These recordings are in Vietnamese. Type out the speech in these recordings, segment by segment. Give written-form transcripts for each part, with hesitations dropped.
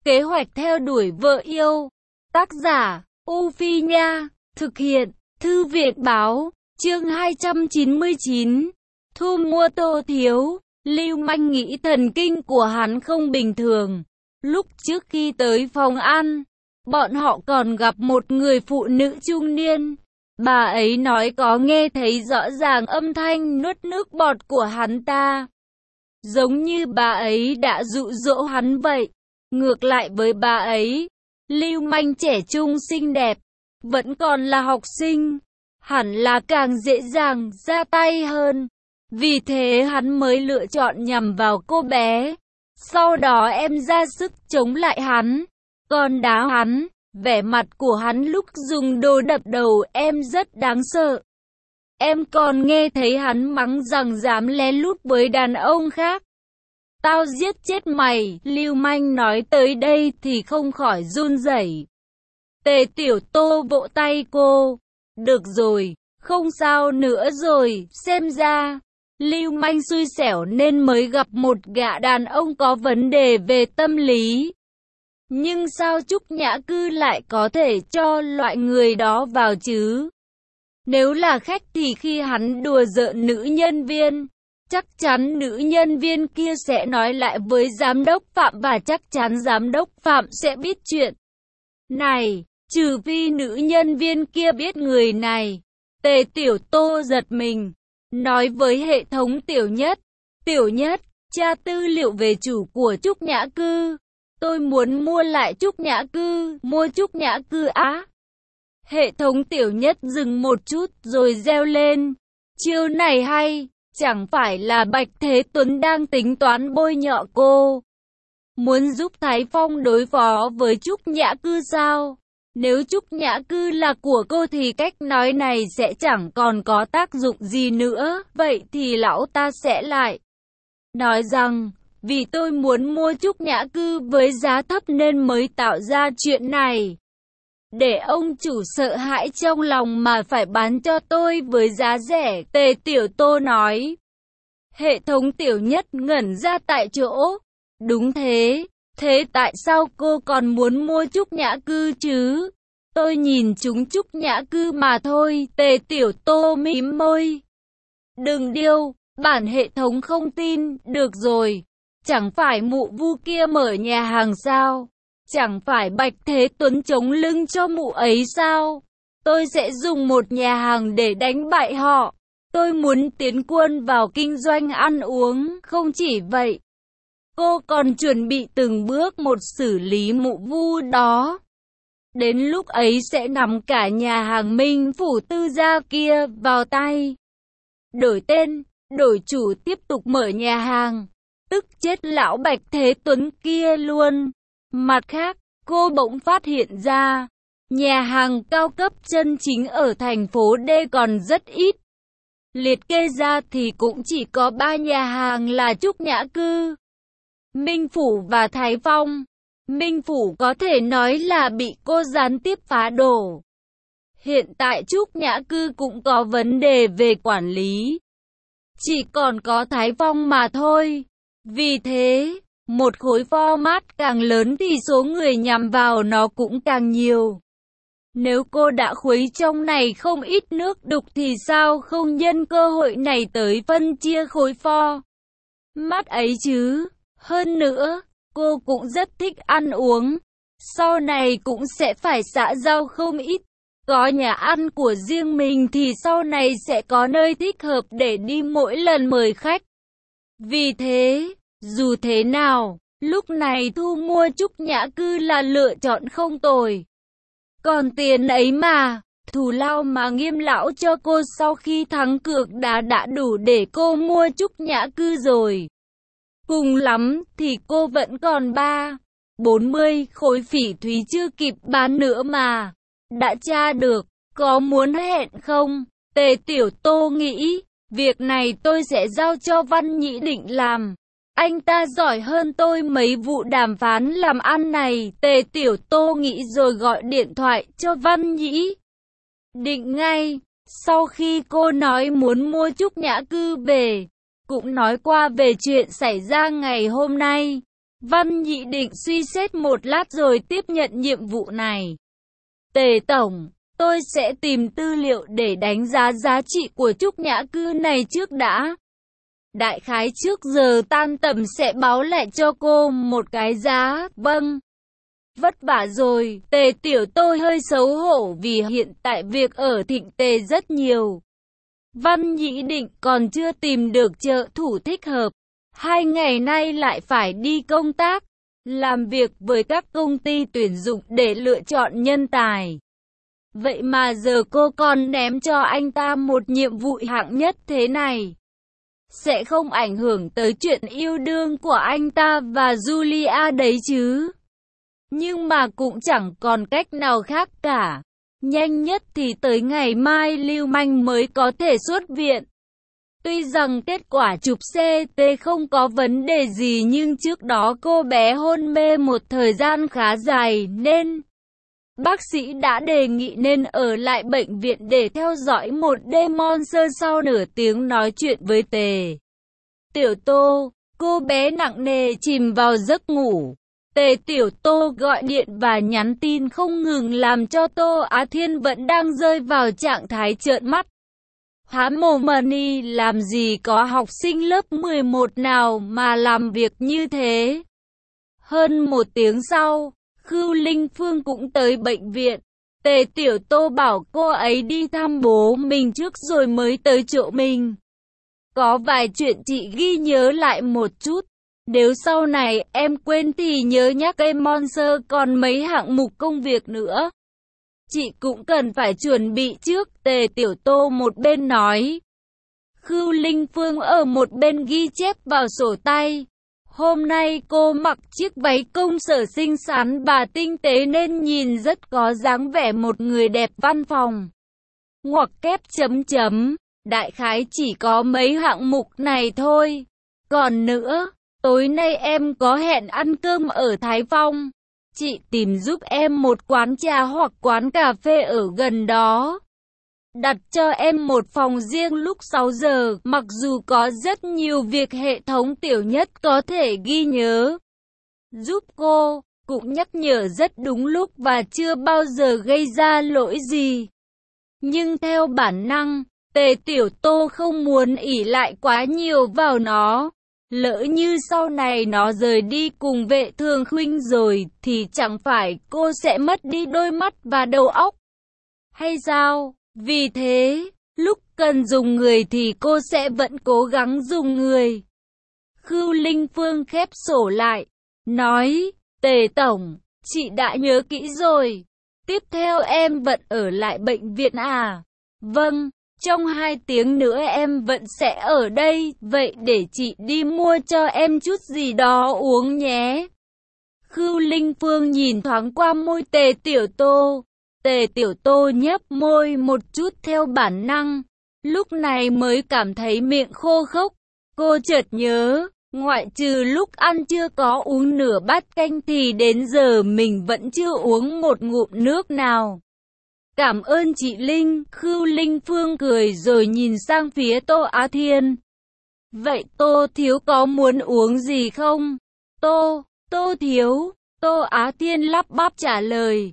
Kế hoạch theo đuổi vợ yêu. Tác giả, U Phi Nha. Thực hiện, Thư viện Báo. Chương 299. Thu mua Tô Thiếu. Lưu manh nghĩ thần kinh của hắn không bình thường. Lúc trước khi tới phòng ăn, bọn họ còn gặp một người phụ nữ trung niên. Bà ấy nói có nghe thấy rõ ràng âm thanh nuốt nước bọt của hắn ta. Giống như bà ấy đã dụ dỗ hắn vậy. Ngược lại với bà ấy, lưu manh trẻ trung xinh đẹp, vẫn còn là học sinh, hẳn là càng dễ dàng ra tay hơn. Vì thế hắn mới lựa chọn nhằm vào cô bé. Sau đó em ra sức chống lại hắn, còn đá hắn. Vẻ mặt của hắn lúc dùng đồ đập đầu em rất đáng sợ. Em còn nghe thấy hắn mắng rằng dám lén lút với đàn ông khác. Tao giết chết mày, lưu manh nói tới đây thì không khỏi run rẩy. Tề Tiểu Tô vỗ tay cô. Được rồi, không sao nữa rồi, xem ra lưu manh xui xẻo nên mới gặp một gã đàn ông có vấn đề về tâm lý. Nhưng sao Trúc Nhã Cư lại có thể cho loại người đó vào chứ? Nếu là khách thì khi hắn đùa giỡn nữ nhân viên, chắc chắn nữ nhân viên kia sẽ nói lại với giám đốc Phạm và chắc chắn giám đốc Phạm sẽ biết chuyện này, trừ phi nữ nhân viên kia biết người này. Tề Tiểu Tô giật mình, nói với hệ thống Tiểu Nhất, tra tư liệu về chủ của Trúc Nhã Cư. Tôi muốn mua lại Trúc Nhã Cư, mua Trúc Nhã Cư á. Hệ thống Tiểu Nhất dừng một chút rồi reo lên. Chiêu này hay, chẳng phải là Bạch Thế Tuấn đang tính toán bôi nhọ cô. Muốn giúp Thái Phong đối phó với Trúc Nhã Cư sao? Nếu Trúc Nhã Cư là của cô thì cách nói này sẽ chẳng còn có tác dụng gì nữa. Vậy thì lão ta sẽ lại nói rằng, vì tôi muốn mua Trúc Nhã Cư với giá thấp nên mới tạo ra chuyện này. Để ông chủ sợ hãi trong lòng mà phải bán cho tôi với giá rẻ, Tề Tiểu Tô nói. Hệ thống Tiểu Nhất ngẩn ra tại chỗ. Đúng thế, thế tại sao cô còn muốn mua Trúc Nhã Cư chứ? Tôi nhìn chúng Trúc Nhã Cư mà thôi, Tề Tiểu Tô mím môi. Đừng điêu, bản hệ thống không tin, được rồi. Chẳng phải mụ vu kia mở nhà hàng sao? Chẳng phải Bạch Thế Tuấn chống lưng cho mụ ấy sao? Tôi sẽ dùng một nhà hàng để đánh bại họ. Tôi muốn tiến quân vào kinh doanh ăn uống, không chỉ vậy. Cô còn chuẩn bị từng bước một xử lý mụ vu đó. Đến lúc ấy sẽ nắm cả nhà hàng Minh Phủ Tư gia kia vào tay. Đổi tên, đổi chủ tiếp tục mở nhà hàng. Tức chết lão Bạch Thế Tuấn kia luôn. Mặt khác, cô bỗng phát hiện ra, nhà hàng cao cấp chân chính ở thành phố D còn rất ít. Liệt kê ra thì cũng chỉ có 3 nhà hàng là Trúc Nhã Cư, Minh Phủ và Thái Phong. Minh Phủ có thể nói là bị cô gián tiếp phá đổ. Hiện tại Trúc Nhã Cư cũng có vấn đề về quản lý. Chỉ còn có Thái Phong mà thôi. Vì thế, một khối format càng lớn thì số người nhằm vào nó cũng càng nhiều. Nếu cô đã khuấy trong này không ít nước đục thì sao không nhân cơ hội này tới phân chia khối format ấy chứ? Hơn nữa, cô cũng rất thích ăn uống. Sau này cũng sẽ phải xã giao không ít. Có nhà ăn của riêng mình thì sau này sẽ có nơi thích hợp để đi mỗi lần mời khách. Vì thế, dù thế nào, lúc này thu mua Trúc Nhã Cư là lựa chọn không tồi. Còn tiền ấy mà, thù lao mà Nghiêm lão cho cô sau khi thắng cược đã đủ để cô mua Trúc Nhã Cư rồi. Cùng lắm thì cô vẫn còn 40 khối phỉ thúy chưa kịp bán nữa mà. Đã tra được, có muốn hẹn không? Tề Tiểu Tô nghĩ, việc này tôi sẽ giao cho Văn Nhĩ Định làm. Anh ta giỏi hơn tôi mấy vụ đàm phán làm ăn này. Tề Tiểu Tô nghĩ rồi gọi điện thoại cho Văn Nhĩ Định ngay. Sau khi cô nói muốn mua Trúc Nhã Cư về, cũng nói qua về chuyện xảy ra ngày hôm nay. Văn Nhĩ Định suy xét một lát rồi tiếp nhận nhiệm vụ này. Tề Tổng, tôi sẽ tìm tư liệu để đánh giá giá trị của Trúc Nhã Cư này trước đã. Đại khái trước giờ tan tầm sẽ báo lại cho cô một cái giá. Vâng. Vất vả rồi, Tề Tiểu tôi hơi xấu hổ vì hiện tại việc ở Thịnh Tề rất nhiều. Văn Nhĩ Định còn chưa tìm được trợ thủ thích hợp. 2 ngày nay lại phải đi công tác, làm việc với các công ty tuyển dụng để lựa chọn nhân tài. Vậy mà giờ cô còn ném cho anh ta một nhiệm vụ hạng nhất thế này. Sẽ không ảnh hưởng tới chuyện yêu đương của anh ta và Julia đấy chứ. Nhưng mà cũng chẳng còn cách nào khác cả. Nhanh nhất thì tới ngày mai Lưu Manh mới có thể xuất viện. Tuy rằng kết quả chụp CT không có vấn đề gì nhưng trước đó cô bé hôn mê một thời gian khá dài nên bác sĩ đã đề nghị nên ở lại bệnh viện để theo dõi một đêm. Monster sau nửa tiếng nói chuyện với Tề Tiểu Tô, cô bé nặng nề chìm vào giấc ngủ. Tề Tiểu Tô gọi điện và nhắn tin không ngừng làm cho Tô Á Thiên vẫn đang rơi vào trạng thái trợn mắt. Há mồm Money, làm gì có học sinh lớp 11 nào mà làm việc như thế. Hơn 1 tiếng sau, Khưu Linh Phương cũng tới bệnh viện. Tề Tiểu Tô bảo cô ấy đi thăm bố mình trước rồi mới tới chỗ mình. Có vài chuyện chị ghi nhớ lại một chút. Nếu sau này em quên thì nhớ nhắc em. Monster còn mấy hạng mục công việc nữa. Chị cũng cần phải chuẩn bị trước. Tề Tiểu Tô một bên nói. Khưu Linh Phương ở một bên ghi chép vào sổ tay. Hôm nay cô mặc chiếc váy công sở xinh xắn và tinh tế nên nhìn rất có dáng vẻ một người đẹp văn phòng. Ngoặc kép chấm chấm. Đại khái chỉ có mấy hạng mục này thôi. Còn nữa, tối nay em có hẹn ăn cơm ở Thái Phong. Chị tìm giúp em một quán trà hoặc quán cà phê ở gần đó. Đặt cho em một phòng riêng lúc 6 giờ, mặc dù có rất nhiều việc hệ thống tiểu nhất có thể ghi nhớ. Giúp cô, cũng nhắc nhở rất đúng lúc và chưa bao giờ gây ra lỗi gì. Nhưng theo bản năng, Tề Tiểu Tô không muốn ỷ lại quá nhiều vào nó. Lỡ như sau này nó rời đi cùng Vệ Thường Khuynh rồi thì chẳng phải cô sẽ mất đi đôi mắt và đầu óc hay sao? Vì thế, lúc cần dùng người thì cô sẽ vẫn cố gắng dùng người. Khưu Linh Phương khép sổ lại, nói, Tề Tổng, chị đã nhớ kỹ rồi. Tiếp theo em vẫn ở lại bệnh viện à? Vâng. Trong 2 tiếng nữa em vẫn sẽ ở đây, vậy để chị đi mua cho em chút gì đó uống nhé. Khưu Linh Phương nhìn thoáng qua môi Tề Tiểu Tô. Tề Tiểu Tô nhếch môi một chút theo bản năng, lúc này mới cảm thấy miệng khô khốc. Cô chợt nhớ, ngoại trừ lúc ăn chưa có uống nửa bát canh thì đến giờ mình vẫn chưa uống một ngụm nước nào. Cảm ơn chị Linh. Khưu Linh Phương cười rồi nhìn sang phía Tô Á Thiên. Vậy Tô Thiếu có muốn uống gì không? Tô Thiếu. Tô Á Thiên lắp bắp trả lời.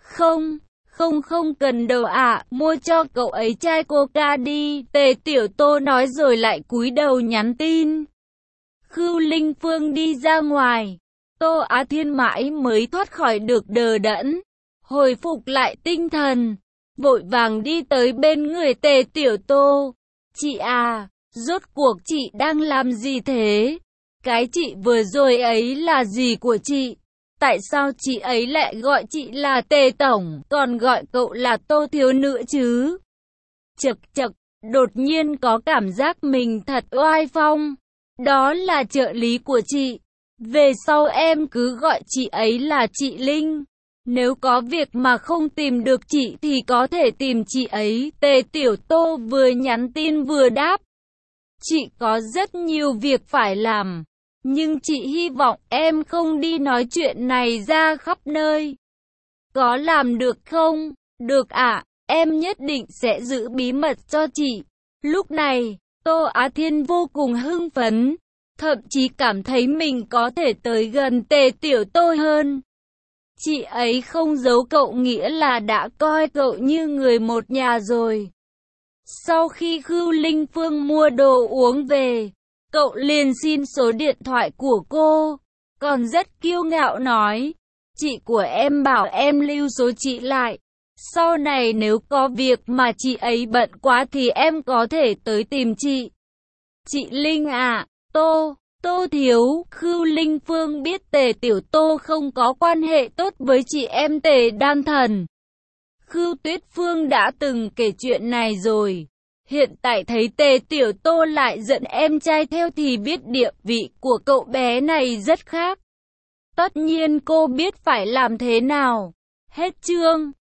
Không cần đâu ạ, mua cho cậu ấy chai Coca đi. Tề Tiểu Tô nói rồi lại cúi đầu nhắn tin. Khưu Linh Phương đi ra ngoài. Tô Á Thiên mãi mới thoát khỏi được đờ đẫn. Hồi phục lại tinh thần, vội vàng đi tới bên người Tề Tiểu Tô. Chị à, rốt cuộc chị đang làm gì thế? Cái chị vừa rồi ấy là gì của chị? Tại sao chị ấy lại gọi chị là Tề Tổng, còn gọi cậu là Tô Thiếu nữa chứ? Chậc, đột nhiên có cảm giác mình thật oai phong. Đó là trợ lý của chị. Về sau em cứ gọi chị ấy là chị Linh. Nếu có việc mà không tìm được chị thì có thể tìm chị ấy. Tề Tiểu Tô vừa nhắn tin vừa đáp. Chị có rất nhiều việc phải làm. Nhưng chị hy vọng em không đi nói chuyện này ra khắp nơi. Có làm được không? Được ạ, em nhất định sẽ giữ bí mật cho chị. Lúc này, Tô Á Thiên vô cùng hưng phấn. thậm chí cảm thấy mình có thể tới gần Tề Tiểu Tô hơn. Chị ấy không giấu cậu, nghĩa là đã coi cậu như người một nhà rồi. Sau khi Khưu Linh Phương mua đồ uống về, cậu liền xin số điện thoại của cô, còn rất kiêu ngạo nói, chị của em bảo em lưu số chị lại. Sau này nếu có việc mà chị ấy bận quá thì em có thể tới tìm chị. Chị Linh à, Tô Thiếu, Khưu Linh Phương biết Tề Tiểu Tô không có quan hệ tốt với chị em Tề Đan Thần. Khưu Tuyết Phương đã từng kể chuyện này rồi. Hiện tại thấy Tề Tiểu Tô lại giận em trai theo thì biết địa vị của cậu bé này rất khác. Tất nhiên cô biết phải làm thế nào. Hết chương.